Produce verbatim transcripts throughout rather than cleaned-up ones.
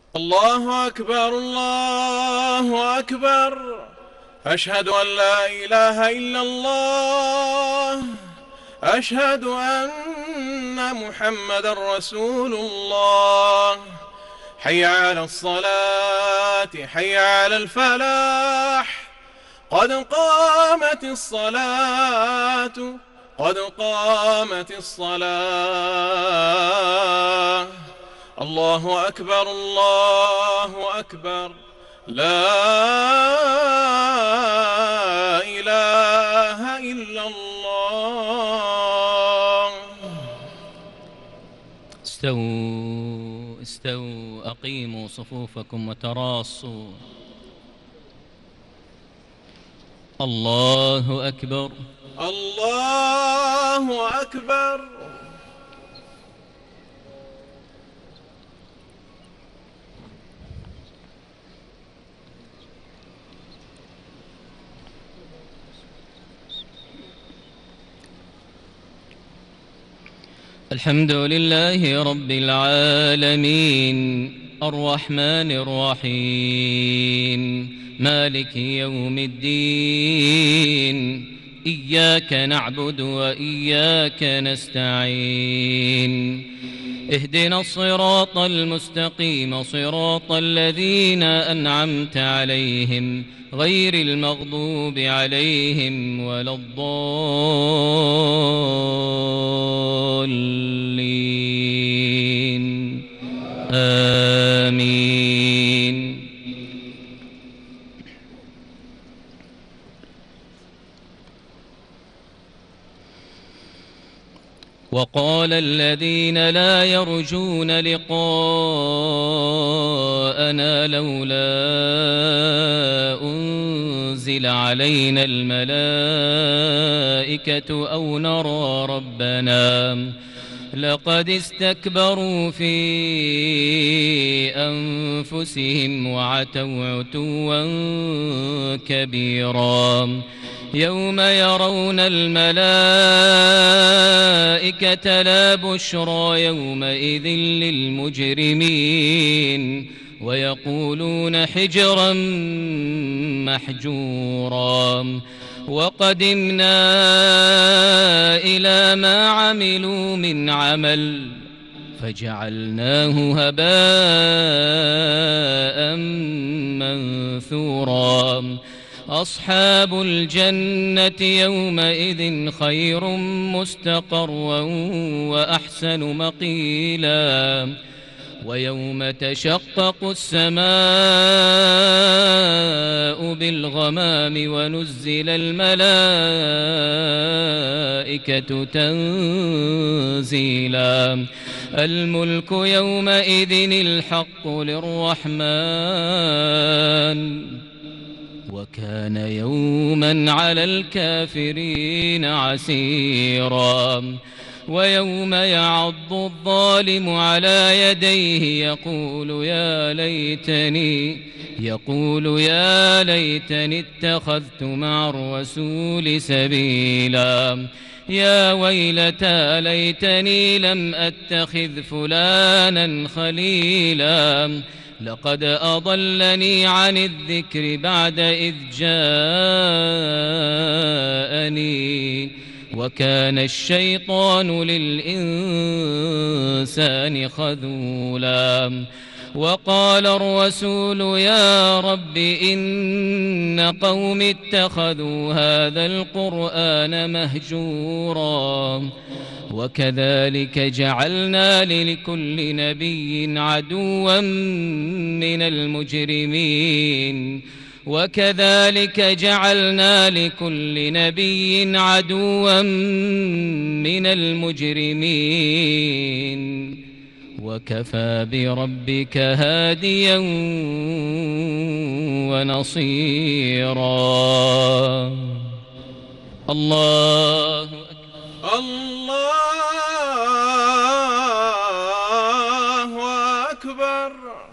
الله أكبر الله أكبر. أشهد أن لا إله إلا الله. أشهد أن محمدا رسول الله. حي على الصلاة حي على الفلاح. قد قامت الصلاة قد قامت الصلاة. الله أكبر الله أكبر. لا إله إلا الله. استووا استووا أقيموا صفوفكم وتراصوا. الله أكبر الله أكبر. الحمد لله رب العالمين الرحمن الرحيم مالك يوم الدين. إياك نعبد وإياك نستعين. اهدنا الصراط المستقيم صراط الذين أنعمت عليهم غير المغضوب عليهم ولا الضالين. آمين. وقال الذين لا يرجون لقاءنا لولا أنزل علينا الملائكة أو نرى ربنا لقد استكبروا في أنفسهم وعتوا عتوا كبيرا. يوم يرون الملائكة لا بشرى يومئذ للمجرمين ويقولون حجرا محجورا. وقدمنا إلى ما عملوا من عمل فجعلناه هباء منثورا. أصحاب الجنة يومئذ خير مستقرا وأحسن مقيلا. ويوم تشقق السماء بالغمام ونزل الملائكة تنزيلا. الملك يومئذ الحق للرحمن وكان يوما على الكافرين عسيرا. ويوم يعض الظالم على يديه يقول يا ليتني يقول يا ليتني اتخذت مع الرسول سبيلا. يا ويلتى ليتني لم أتخذ فلانا خليلا. لقد أضلني عن الذكر بعد إذ جاءني وكان الشيطان للإنسان خذولا. وقال الرسول يا رب إن قوم اتخذوا هذا القرآن مهجورا. وكذلك جعلنا لكل نبي عدوا من المجرمين وكذلك جعلنا لكل نبي عدوا من المجرمين وكفى بربك هاديا ونصيرا. الله أكبر. الله أكبر.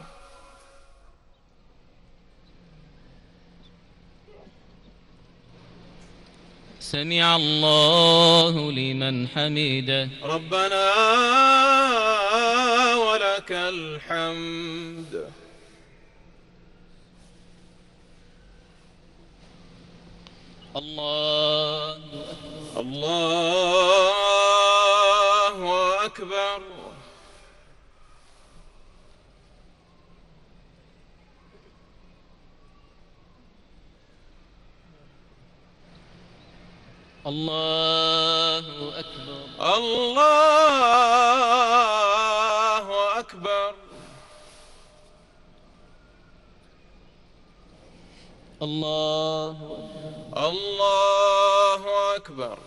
سمع الله لمن حمده. ربنا ولك الحمد. الله الله أكبر. الله أكبر. الله أكبر. الله الله أكبر.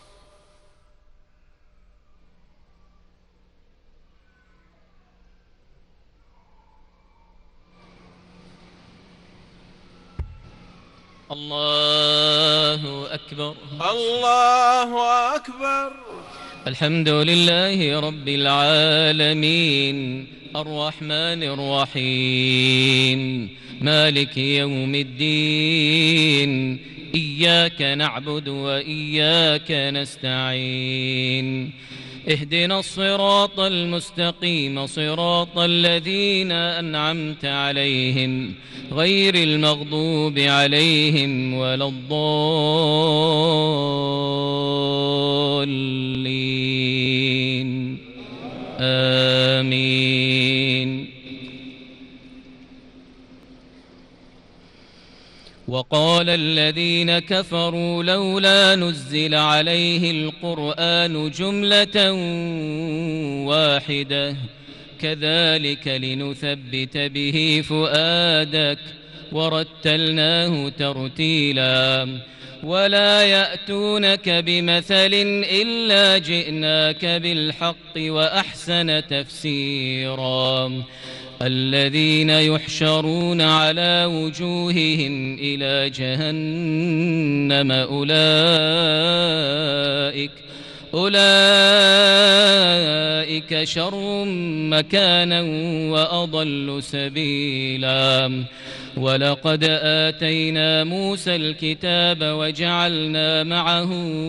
الله أكبر. الله أكبر. الحمد لله رب العالمين الرحمن الرحيم مالك يوم الدين إياك نعبد وإياك نستعين اهدنا الصراط المستقيم صراط الذين أنعمت عليهم غير المغضوب عليهم ولا الضالين آمين. وقال الذين كفروا لولا نزل عليه القرآن جملة واحدة كذلك لنثبت به فؤادك ورتلناه ترتيلا ولا يأتونك بمثل إلا جئناك بالحق وأحسن تفسيرا الذين يحشرون على وجوههم إلى جهنم أولئك أولئك شر مكانا وأضل سبيلا ولقد آتينا موسى الكتاب وجعلنا معه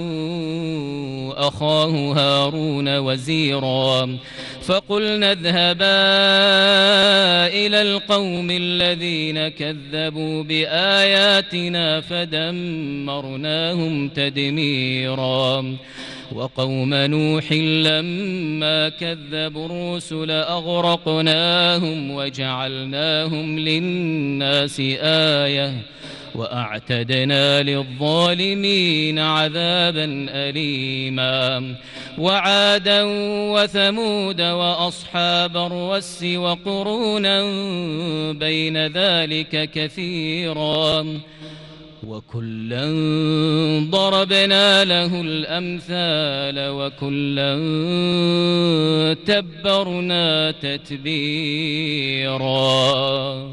أخاه هارون وزيرا فقلنا اذهبا إلى القوم الذين كذبوا بآياتنا فدمرناهم تدميرا وقوم نوح لما كذبوا الرسل أغرقناهم وجعلناهم للناس آية وأعتدنا للظالمين عذابا أليما وعادا وثمود وأصحاب الرس وقرونا بين ذلك كثيرا وكلا ضربنا له الأمثال وكلا تبرنا تتبيرا.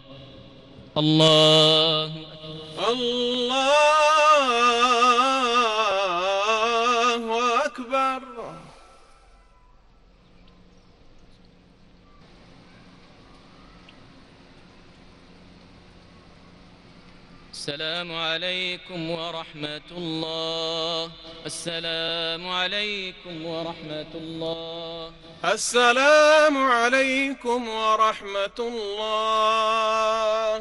الله الله أكبر. السلام عليكم ورحمة الله. السلام عليكم ورحمة الله. السلام عليكم ورحمة الله.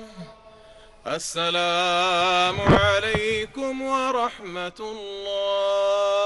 السلام عليكم ورحمة الله.